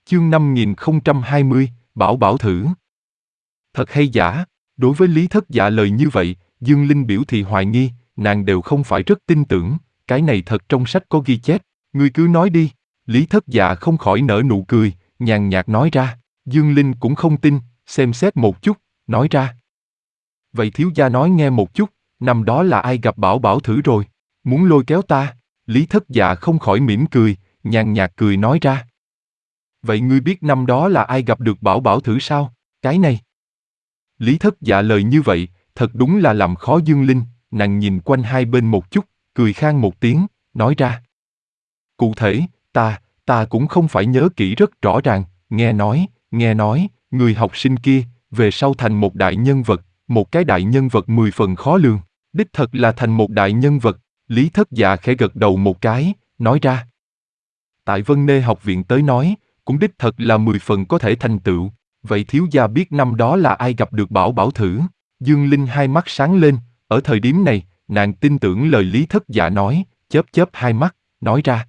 Chương 5020, Bảo Bảo thử. Thật hay giả? Đối với Lý Thất Dạ lời như vậy, Dương Linh biểu thị hoài nghi, nàng đều không phải rất tin tưởng, cái này thật trong sách có ghi chép, ngươi cứ nói đi. Lý Thất Dạ không khỏi nở nụ cười, nhàn nhạt nói ra. Dương Linh cũng không tin, xem xét một chút, nói ra. Vậy thiếu gia nói nghe một chút, năm đó là ai gặp Bảo Bảo thử rồi? Muốn lôi kéo ta? Lý Thất Dạ không khỏi mỉm cười, nhàn nhạt cười nói ra. Vậy ngươi biết năm đó là ai gặp được Bảo Bảo thử sao? Cái này. Lý Thất Dạ lời như vậy, thật đúng là làm khó Dương Linh, nàng nhìn quanh hai bên một chút, cười khan một tiếng, nói ra. Cụ thể, ta cũng không phải nhớ kỹ rất rõ ràng, nghe nói, người học sinh kia, về sau thành một đại nhân vật, một cái đại nhân vật 10 phần khó lường, đích thật là thành một đại nhân vật. Lý Thất Dạ khẽ gật đầu một cái, nói ra. Tại Vân Nê học viện tới nói, cũng đích thật là 10 phần có thể thành tựu. Vậy thiếu gia biết năm đó là ai gặp được Bảo Bảo thử? Dương Linh hai mắt sáng lên, ở thời điểm này, nàng tin tưởng lời Lý Thất Dạ nói, chớp hai mắt, nói ra.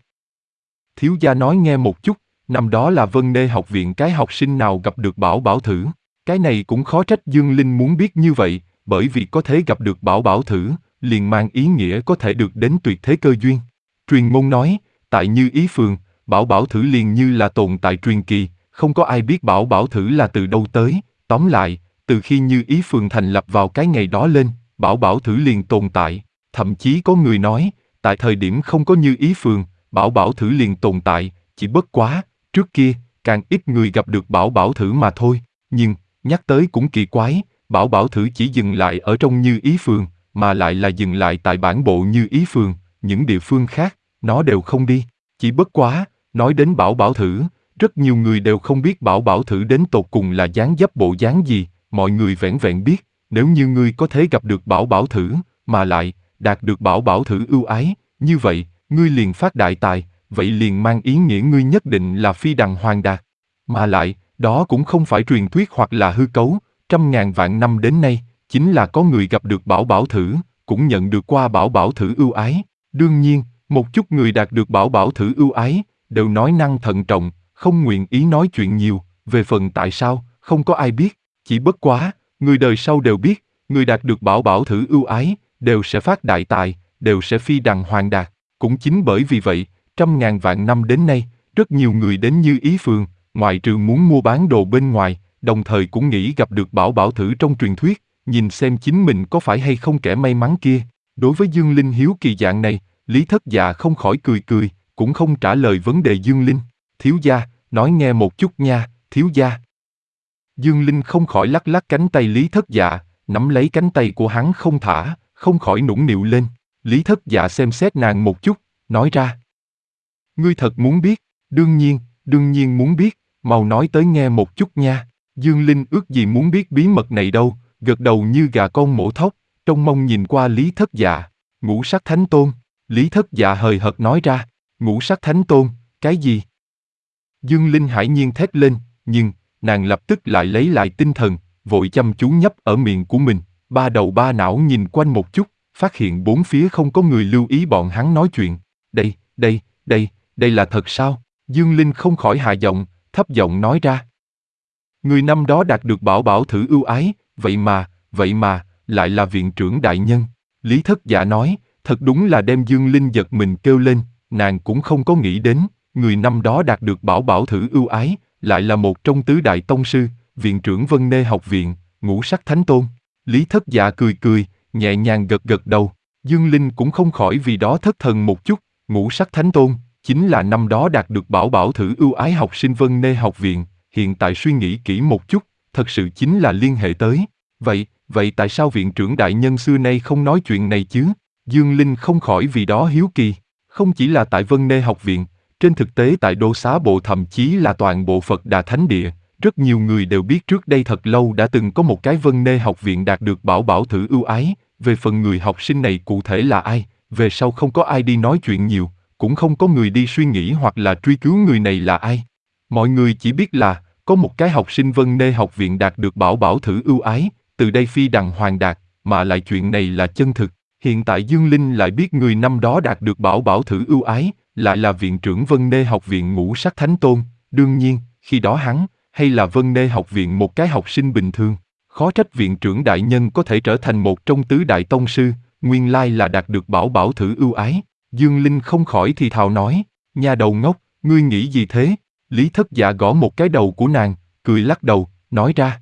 Thiếu gia nói nghe một chút, năm đó là Vân Nê học viện cái học sinh nào gặp được Bảo Bảo thử? Cái này cũng khó trách Dương Linh muốn biết như vậy, bởi vì có thể gặp được Bảo Bảo thử, liền mang ý nghĩa có thể được đến tuyệt thế cơ duyên. Truyền môn nói, tại Như Ý Phường, Bảo Bảo thử liền như là tồn tại truyền kỳ, không có ai biết Bảo Bảo thử là từ đâu tới. Tóm lại, từ khi Như Ý Phường thành lập vào cái ngày đó lên, Bảo Bảo thử liền tồn tại. Thậm chí có người nói, tại thời điểm không có Như Ý Phường, Bảo Bảo thử liền tồn tại, chỉ bất quá, trước kia, càng ít người gặp được Bảo Bảo thử mà thôi. Nhưng, nhắc tới cũng kỳ quái, Bảo Bảo thử chỉ dừng lại ở trong Như Ý Phường, mà lại là dừng lại tại bản bộ Như Ý Phường, những địa phương khác, nó đều không đi. Chỉ bất quá, nói đến Bảo Bảo thử, rất nhiều người đều không biết Bảo Bảo thử đến tột cùng là dáng dấp bộ dáng gì, mọi người vẻn vẹn biết, nếu như ngươi có thể gặp được Bảo Bảo thử, mà lại, đạt được Bảo Bảo thử ưu ái, như vậy, ngươi liền phát đại tài, vậy liền mang ý nghĩa ngươi nhất định là phi đằng hoàng đạt. Mà lại, đó cũng không phải truyền thuyết hoặc là hư cấu, trăm ngàn vạn năm đến nay, chính là có người gặp được Bảo Bảo thử, cũng nhận được qua Bảo Bảo thử ưu ái. Đương nhiên, một chút người đạt được Bảo Bảo thử ưu ái, đều nói năng thận trọng, không nguyện ý nói chuyện nhiều, về phần tại sao, không có ai biết, chỉ bất quá, người đời sau đều biết, người đạt được Bảo Bảo thử ưu ái, đều sẽ phát đại tài, đều sẽ phi đằng hoàng đạt. Cũng chính bởi vì vậy, trăm ngàn vạn năm đến nay, rất nhiều người đến Như Ý Phường, ngoại trừ muốn mua bán đồ bên ngoài, đồng thời cũng nghĩ gặp được Bảo Bảo thử trong truyền thuyết, nhìn xem chính mình có phải hay không kẻ may mắn kia. Đối với Dương Linh hiếu kỳ dạng này, Lý Thất Dạ không khỏi cười, cũng không trả lời vấn đề Dương Linh. Thiếu gia, nói nghe một chút nha, thiếu gia. Dương Linh không khỏi lắc lắc cánh tay Lý Thất Dạ, nắm lấy cánh tay của hắn không thả, không khỏi nũng nịu lên. Lý Thất Dạ xem xét nàng một chút, nói ra. Ngươi thật muốn biết, đương nhiên muốn biết, mau nói tới nghe một chút nha. Dương Linh ước gì muốn biết bí mật này đâu, gật đầu như gà con mổ thóc, trông mong nhìn qua Lý Thất Dạ. Ngũ sắc thánh tôn, Lý Thất Dạ hời hợt nói ra. Ngũ sắc thánh tôn, cái gì? Dương Linh hải nhiên thét lên, nhưng, nàng lập tức lại lấy lại tinh thần, vội chăm chú nhấp ở miệng của mình, ba đầu ba não nhìn quanh một chút, phát hiện bốn phía không có người lưu ý bọn hắn nói chuyện. Đây là thật sao? Dương Linh không khỏi hạ giọng, thấp giọng nói ra. Người năm đó đạt được Bảo Bảo thử ưu ái, vậy mà, lại là viện trưởng đại nhân. Lý Thất Dạ nói, thật đúng là đem Dương Linh giật mình kêu lên, nàng cũng không có nghĩ đến, người năm đó đạt được Bảo Bảo thử ưu ái, lại là một trong tứ đại tông sư, viện trưởng Vân Nê học viện, Ngũ sắc thánh tôn. Lý Thất Dạ cười, nhẹ nhàng gật đầu, Dương Linh cũng không khỏi vì đó thất thần một chút, Ngũ sắc thánh tôn, chính là năm đó đạt được Bảo Bảo thử ưu ái học sinh Vân Nê học viện, hiện tại suy nghĩ kỹ một chút, thật sự chính là liên hệ tới. Vậy tại sao viện trưởng đại nhân xưa nay không nói chuyện này chứ? Dương Linh không khỏi vì đó hiếu kỳ, không chỉ là tại Vân Nê học viện, trên thực tế tại Đô Xá Bộ thậm chí là toàn bộ Phật Đà Thánh Địa, rất nhiều người đều biết trước đây thật lâu đã từng có một cái Vân Nê học viện đạt được Bảo Bảo thử ưu ái, về phần người học sinh này cụ thể là ai, về sau không có ai đi nói chuyện nhiều, cũng không có người đi suy nghĩ hoặc là truy cứu người này là ai. Mọi người chỉ biết là, có một cái học sinh Vân Nê học viện đạt được Bảo Bảo thử ưu ái, từ đây phi đằng hoàng đạt, mà lại chuyện này là chân thực. Hiện tại Dương Linh lại biết người năm đó đạt được Bảo Bảo thử ưu ái, lại là viện trưởng Vân Nê học viện Ngũ sắc thánh tôn. Đương nhiên, khi đó hắn, hay là Vân Nê học viện một cái học sinh bình thường. Khó trách viện trưởng đại nhân có thể trở thành một trong tứ đại tông sư, nguyên lai là đạt được bảo bảo thử ưu ái. Dương Linh không khỏi thì thào nói, nhà đầu ngốc, ngươi nghĩ gì thế? Lý Thất Dạ gõ một cái đầu của nàng, cười lắc đầu, nói ra.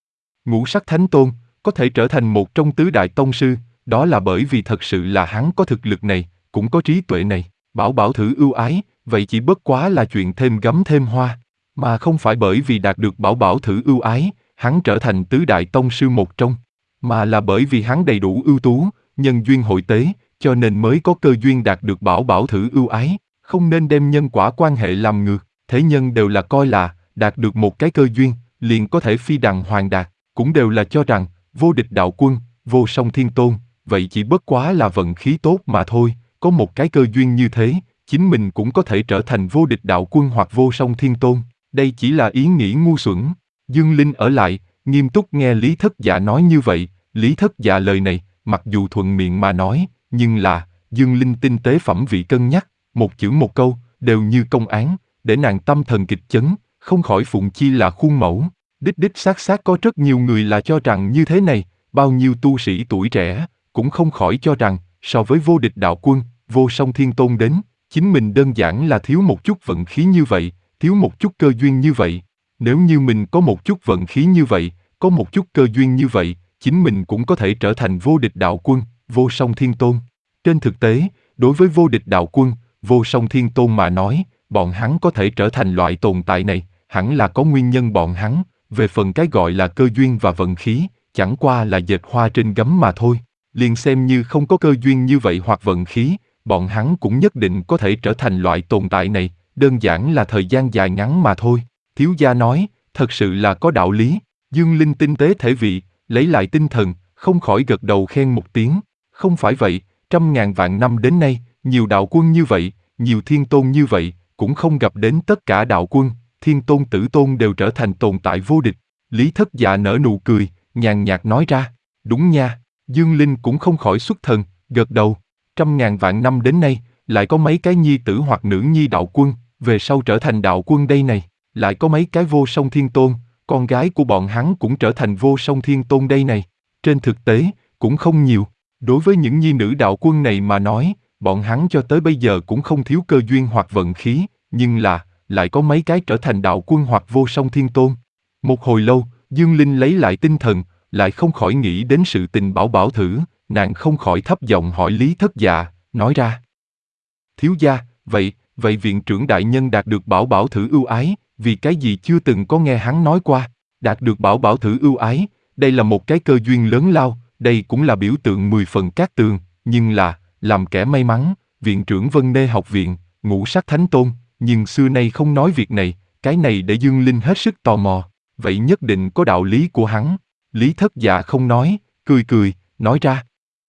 Ngũ sắc thánh tôn, có thể trở thành một trong tứ đại tông sư, đó là bởi vì thật sự là hắn có thực lực này, cũng có trí tuệ này. Bảo bảo thử ưu ái, vậy chỉ bất quá là chuyện thêm gấm thêm hoa, mà không phải bởi vì đạt được bảo bảo thử ưu ái, hắn trở thành tứ đại tông sư một trong, mà là bởi vì hắn đầy đủ ưu tú, nhân duyên hội tế, cho nên mới có cơ duyên đạt được bảo bảo thử ưu ái. Không nên đem nhân quả quan hệ làm ngược, thế nhân đều là coi là đạt được một cái cơ duyên, liền có thể phi đằng hoàng đạt, cũng đều là cho rằng vô địch đạo quân, vô song thiên tôn, vậy chỉ bất quá là vận khí tốt mà thôi, có một cái cơ duyên như thế, chính mình cũng có thể trở thành vô địch đạo quân hoặc vô song thiên tôn, đây chỉ là ý nghĩ ngu xuẩn. Dương Linh ở lại, nghiêm túc nghe Lý Thất Dạ nói như vậy, Lý Thất Dạ lời này, mặc dù thuận miệng mà nói, nhưng là, Dương Linh tinh tế phẩm vị cân nhắc, một chữ một câu, đều như công án, để nàng tâm thần kịch chấn, không khỏi phụng chi là khuôn mẫu. Đích đích xác xác có rất nhiều người là cho rằng như thế này, bao nhiêu tu sĩ tuổi trẻ, cũng không khỏi cho rằng, so với vô địch đạo quân, vô song thiên tôn đến, chính mình đơn giản là thiếu một chút vận khí như vậy, thiếu một chút cơ duyên như vậy. Nếu như mình có một chút vận khí như vậy, có một chút cơ duyên như vậy, chính mình cũng có thể trở thành vô địch đạo quân, vô song thiên tôn. Trên thực tế, đối với vô địch đạo quân, vô song thiên tôn mà nói, bọn hắn có thể trở thành loại tồn tại này, hẳn là có nguyên nhân bọn hắn, về phần cái gọi là cơ duyên và vận khí, chẳng qua là dệt hoa trên gấm mà thôi. Liền xem như không có cơ duyên như vậy hoặc vận khí, bọn hắn cũng nhất định có thể trở thành loại tồn tại này, đơn giản là thời gian dài ngắn mà thôi. Thiếu gia nói, thật sự là có đạo lý. Dương Linh tinh tế thể vị, lấy lại tinh thần, không khỏi gật đầu khen một tiếng. Không phải vậy, trăm ngàn vạn năm đến nay, nhiều đạo quân như vậy, nhiều thiên tôn như vậy, cũng không gặp đến tất cả đạo quân, thiên tôn tử tôn đều trở thành tồn tại vô địch. Lý Thất Dạ nở nụ cười, nhàn nhạt nói ra, đúng nha. Dương Linh cũng không khỏi xuất thần, gật đầu. Trăm ngàn vạn năm đến nay, lại có mấy cái nhi tử hoặc nữ nhi đạo quân, về sau trở thành đạo quân đây này. Lại có mấy cái vô song thiên tôn, con gái của bọn hắn cũng trở thành vô song thiên tôn đây này. Trên thực tế, cũng không nhiều. Đối với những nhi nữ đạo quân này mà nói, bọn hắn cho tới bây giờ cũng không thiếu cơ duyên hoặc vận khí, nhưng là, lại có mấy cái trở thành đạo quân hoặc vô song thiên tôn. Một hồi lâu, Dương Linh lấy lại tinh thần, lại không khỏi nghĩ đến sự tình bảo bảo thử, nàng không khỏi thấp giọng hỏi Lý Thất Dạ, nói ra. Thiếu gia, vậy viện trưởng đại nhân đạt được bảo bảo thử ưu ái, vì cái gì chưa từng có nghe hắn nói qua, đạt được bảo bảo thử ưu ái, đây là một cái cơ duyên lớn lao, đây cũng là biểu tượng 10 phần cát tường, nhưng là, làm kẻ may mắn, viện trưởng Vân Nê học viện, ngũ sắc thánh tôn, nhưng xưa nay không nói việc này, cái này để Dương Linh hết sức tò mò, vậy nhất định có đạo lý của hắn. Lý Thất Dạ không nói, cười, nói ra.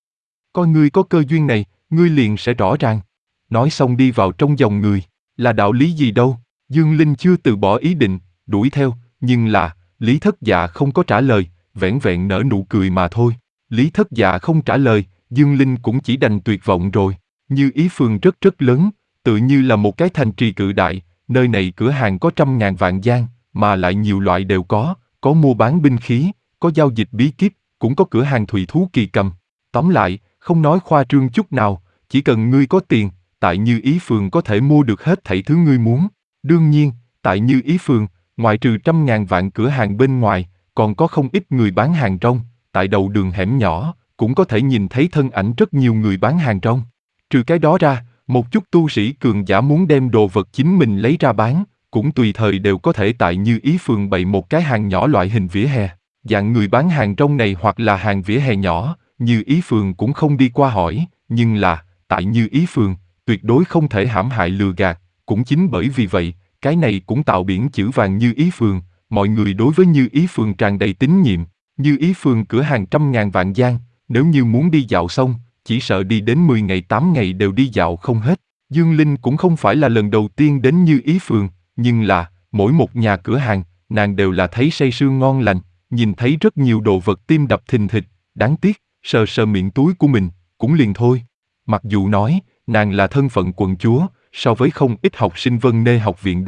Coi ngươi có cơ duyên này, ngươi liền sẽ rõ ràng. Nói xong đi vào trong dòng người, là đạo lý gì đâu, Dương Linh chưa từ bỏ ý định, đuổi theo, nhưng là, Lý Thất Dạ không có trả lời, vẻn vẹn nở nụ cười mà thôi. Lý Thất Dạ không trả lời, Dương Linh cũng chỉ đành tuyệt vọng rồi. Như Ý Phường rất lớn, tự như là một cái thành trì cự đại, nơi này cửa hàng có trăm ngàn vạn gian, mà lại nhiều loại đều có mua bán binh khí, có giao dịch bí kíp, cũng có cửa hàng thủy thú kỳ cầm. Tóm lại, không nói khoa trương chút nào, chỉ cần ngươi có tiền, tại Như Ý Phường có thể mua được hết thảy thứ ngươi muốn. Đương nhiên, tại Như Ý Phường, ngoại trừ trăm ngàn vạn cửa hàng bên ngoài, còn có không ít người bán hàng rong, tại đầu đường hẻm nhỏ, cũng có thể nhìn thấy thân ảnh rất nhiều người bán hàng rong. Trừ cái đó ra, một chút tu sĩ cường giả muốn đem đồ vật chính mình lấy ra bán, cũng tùy thời đều có thể tại Như Ý Phường bày một cái hàng nhỏ loại hình vỉa hè. Dạng người bán hàng rong này hoặc là hàng vỉa hè nhỏ, Như Ý Phường cũng không đi qua hỏi, nhưng là, tại Như Ý Phường, tuyệt đối không thể hãm hại lừa gạt, cũng chính bởi vì vậy, cái này cũng tạo biển chữ vàng Như Ý Phường, mọi người đối với Như Ý Phường tràn đầy tín nhiệm. Như Ý Phường cửa hàng trăm ngàn vạn gian, nếu như muốn đi dạo xong, chỉ sợ đi đến 10 ngày 8 ngày đều đi dạo không hết. Dương Linh cũng không phải là lần đầu tiên đến Như Ý Phường, nhưng là, mỗi một nhà cửa hàng, nàng đều là thấy say sưa ngon lành, nhìn thấy rất nhiều đồ vật tim đập thình thịch, đáng tiếc, sờ miệng túi của mình, cũng liền thôi. Mặc dù nói, nàng là thân phận quận chúa, so với không ít học sinh Vân Nê học viện đến,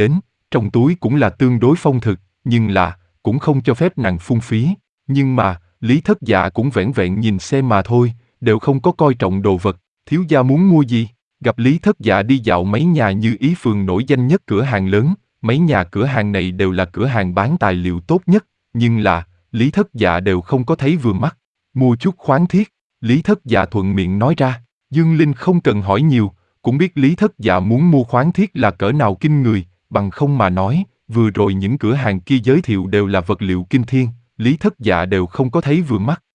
trong túi cũng là tương đối phong thực, nhưng là, cũng không cho phép nàng phung phí. Nhưng mà, Lý Thất Dạ cũng vẻn vẹn nhìn xem mà thôi, đều không có coi trọng đồ vật. Thiếu gia muốn mua gì? Gặp Lý Thất Dạ đi dạo mấy nhà như ý phường nổi danh nhất cửa hàng lớn, mấy nhà cửa hàng này đều là cửa hàng bán tài liệu tốt nhất, nhưng là, Lý Thất Dạ đều không có thấy vừa mắt. Mua chút khoáng thiết, Lý Thất Dạ thuận miệng nói ra. Dương Linh không cần hỏi nhiều, cũng biết Lý Thất Dạ muốn mua khoáng thiết là cỡ nào kinh người, bằng không mà nói, vừa rồi những cửa hàng kia giới thiệu đều là vật liệu kinh thiên, Lý Thất Dạ đều không có thấy vừa mắt.